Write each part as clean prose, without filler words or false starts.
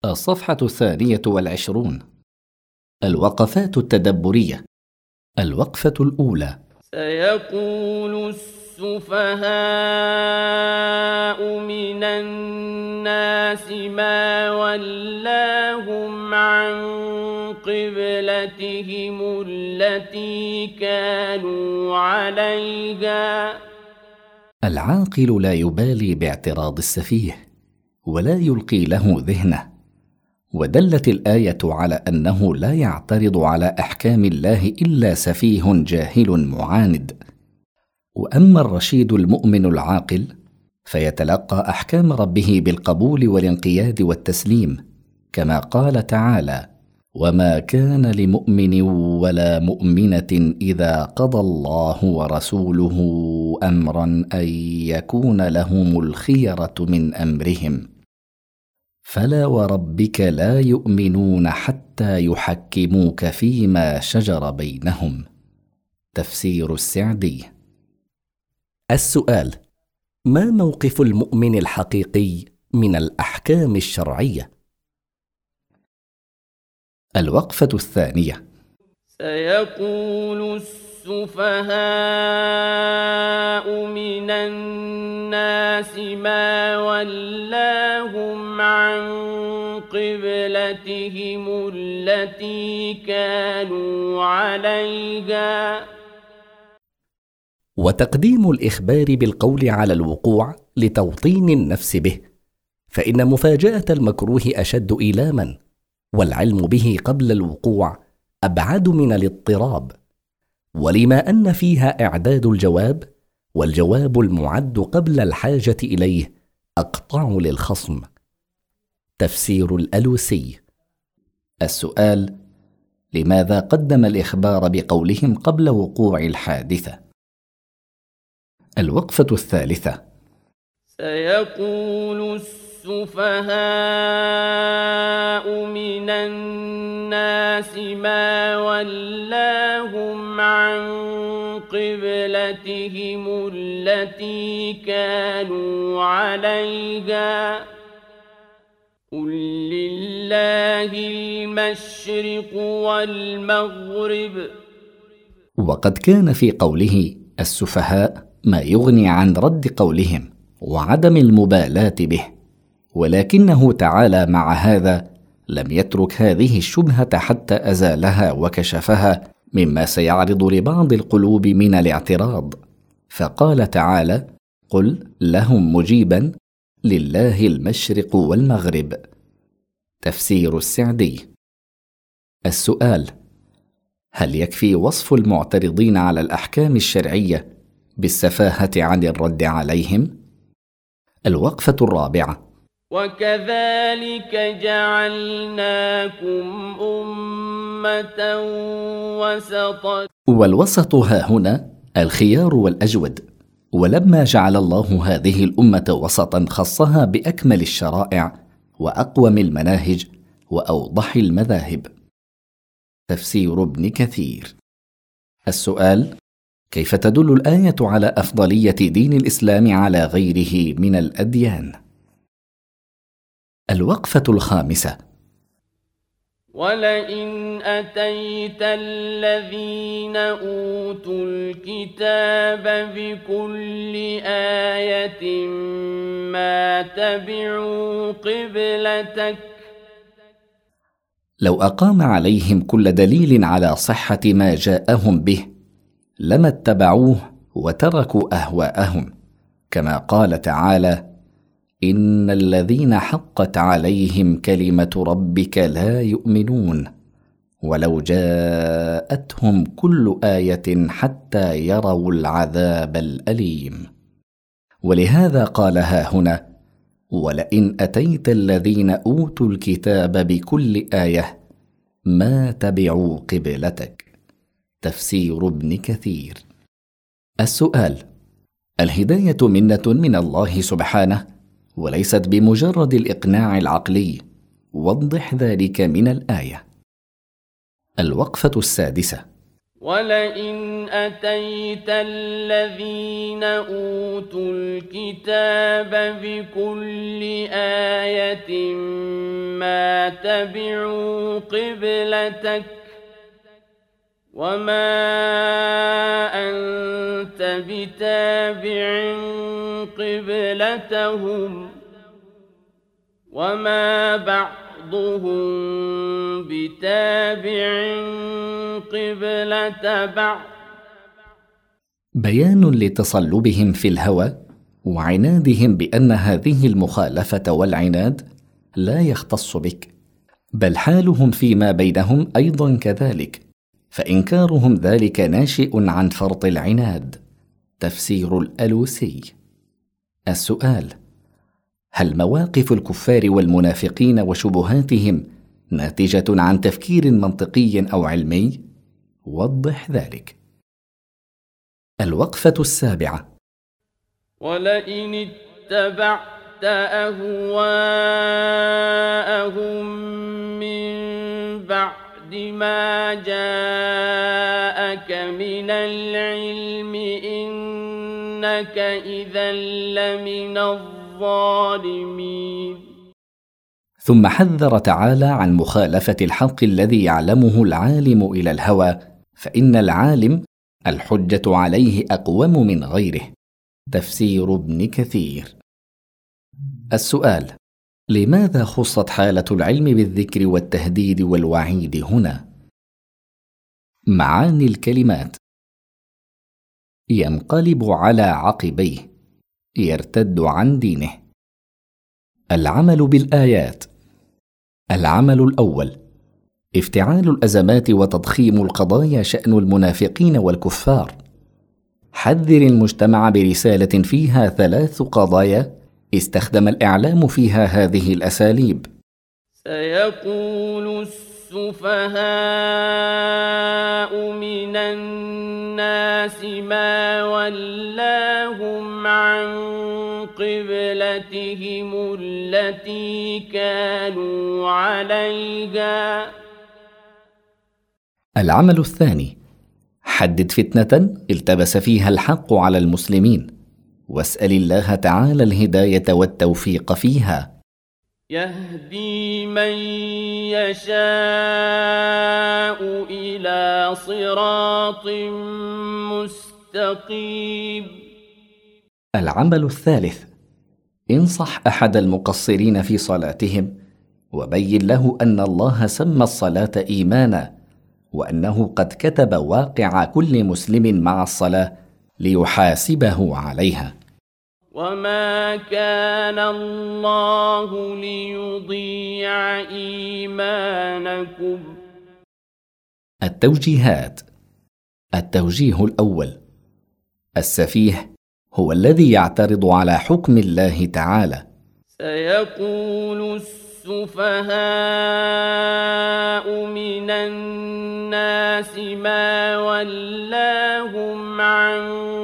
الصفحة 22. الوقفات التدبرية. الوقفة الأولى: سيقول السفهاء من الناس ما ولاهم عن قبلتهم التي كانوا عليها. العاقل لا يبالي باعتراض السفيه ولا يلقي له ذهنه، ودلت الآية على أنه لا يعترض على أحكام الله إلا سفيه جاهل معاند. وأما الرشيد المؤمن العاقل فيتلقى أحكام ربه بالقبول والانقياد والتسليم، كما قال تعالى: وما كان لمؤمن ولا مؤمنة إذا قضى الله ورسوله أمرا أن يكون لهم الخيرة من أمرهم فلا وربك لا يؤمنون حتى يحكموك فيما شجر بينهم. تفسير السعدي. السؤال: ما موقف المؤمن الحقيقي من الأحكام الشرعية؟ الوقفة الثانية: سيقول السفهاء من الناس ما ولاهم عن قبلتهم التي كانوا عليها. وتقديم الإخبار بالقول على الوقوع لتوطين النفس به، فإن مفاجأة المكروه أشد إيلاما، والعلم به قبل الوقوع أبعد من الاضطراب، ولما أن فيها إعداد الجواب، والجواب المعد قبل الحاجة إليه أقطع للخصم. تفسير الألوسي. السؤال: لماذا قدم الإخبار بقولهم قبل وقوع الحادثة؟ الوقفة الثالثة: سيقول السفهاء من الناس ما ولاهم عن قبلتهم التي كانوا عليها. قل لله المشرق والمغرب. وقد كان في قوله السفهاء ما يغني عن رد قولهم وعدم المبالاة به، ولكنه تعالى مع هذا لم يترك هذه الشبهة حتى أزالها وكشفها مما سيعرض لبعض القلوب من الاعتراض، فقال تعالى: قل لهم مجيبا: لله المشرق والمغرب. تفسير السعدي. السؤال: هل يكفي وصف المعترضين على الأحكام الشرعية بالسفاهة عن الرد عليهم؟ الوقفة الرابعة: وكذلك جعلناكم أمة وسطا. والوسط ها هنا الخيار والأجود، ولما جعل الله هذه الأمة وسطا خصها بأكمل الشرائع وأقوم المناهج وأوضح المذاهب. تفسير ابن كثير. السؤال: كيف تدل الآية على أفضلية دين الإسلام على غيره من الأديان؟ الوقفة الخامسة: ولئن أتيت الذين أوتوا الكتاب بكل آية ما تبعوا قبلتك. لو أقام عليهم كل دليل على صحة ما جاءهم به لما اتبعوه وتركوا أهواءهم، كما قال تعالى: إن الذين حقت عليهم كلمة ربك لا يؤمنون ولو جاءتهم كل آية حتى يروا العذاب الأليم. ولهذا قالها هنا: ولئن أتيت الذين أوتوا الكتاب بكل آية ما تبعوا قبلتك. تفسير ابن كثير. السؤال: الهداية منة من الله سبحانه وليست بمجرد الإقناع العقلي، وضح ذلك من الآية. الوقفة السادسة: ولئن أتيت الذين أوتوا الكتاب بكل آية ما تبعوا قبلتك وما أنت بتابع قبلتهم وما بعضهم بتابع قبلة بعض. بيان لتصلبهم في الهوى وعنادهم بأن هذه المخالفة والعناد لا يختص بك، بل حالهم فيما بينهم أيضا كذلك، فإنكارهم ذلك ناشئ عن فرط العناد. تفسير الألوسي. السؤال: هل مواقف الكفار والمنافقين وشبهاتهم ناتجة عن تفكير منطقي أو علمي؟ وضح ذلك. الوقفة السابعة: ولئن اتبعت أهواءهم من بعد ما جاءك من العلم إنك إذا لمن الظالمين. ثم حذر تعالى عن مخالفة الحق الذي يعلمه العالم إلى الهوى، فإن العالم الحجة عليه أقوم من غيره. تفسير ابن كثير. السؤال: لماذا خصت حالة العلم بالذكر والتهديد والوعيد هنا؟ معاني الكلمات: ينقلب على عقبيه، يرتد عن دينه. العمل بالآيات: العمل الأول افتعال الأزمات وتضخيم القضايا شأن المنافقين والكفار. حذر المجتمع برسالة فيها 3 قضايا استخدم الإعلام فيها هذه الأساليب. سيقول السفهاء من الناس ما ولاهم عن قبلتهم التي كانوا عليها. العمل الثاني حدد فتنة التبس فيها الحق على المسلمين، واسأل الله تعالى الهداية والتوفيق فيها. يهدي من يشاء إلى صراط مستقيم. العمل الثالث انصح أحد المقصرين في صلاتهم وبين له أن الله سمى الصلاة إيمانا، وأنه قد كتب واقع كل مسلم مع الصلاة ليحاسبه عليها. وما كان الله ليضيع إيمانكم. التوجيهات: التوجيه الأول: السفيه هو الذي يعترض على حكم الله تعالى. سيقول السفهاء من الناس ما ولاهم عن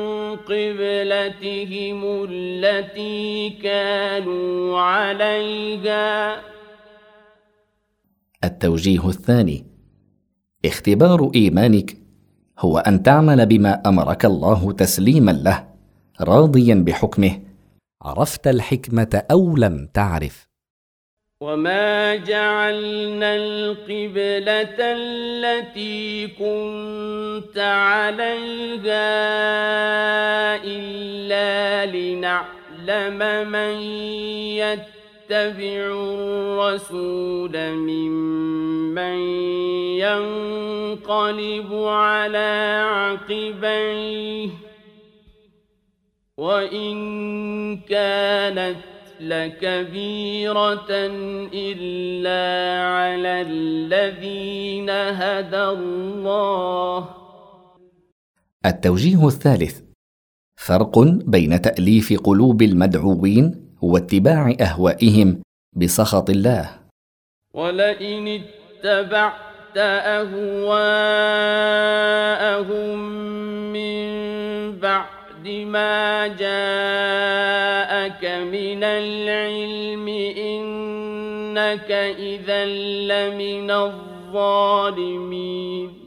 قبلتهم التي كانوا عليها. التوجيه الثاني: اختبار إيمانك هو أن تعمل بما أمرك الله تسليما له راضيا بحكمه، عرفت الحكمة أو لم تعرف. وما جعلنا القبلة التي كنت عليها إلا لنعلم من يتبع الرسول ممن ينقلب على عقبيه وإن كانت لكبيرة إلا على الذين هدى الله. التوجيه الثالث: فرق بين تأليف قلوب المدعوين واتباع أهوائهم بسخط الله. ولئن اتبعت أهواءهم من بعد ما جاءك من العلم إنك إذا لمن الظالمين.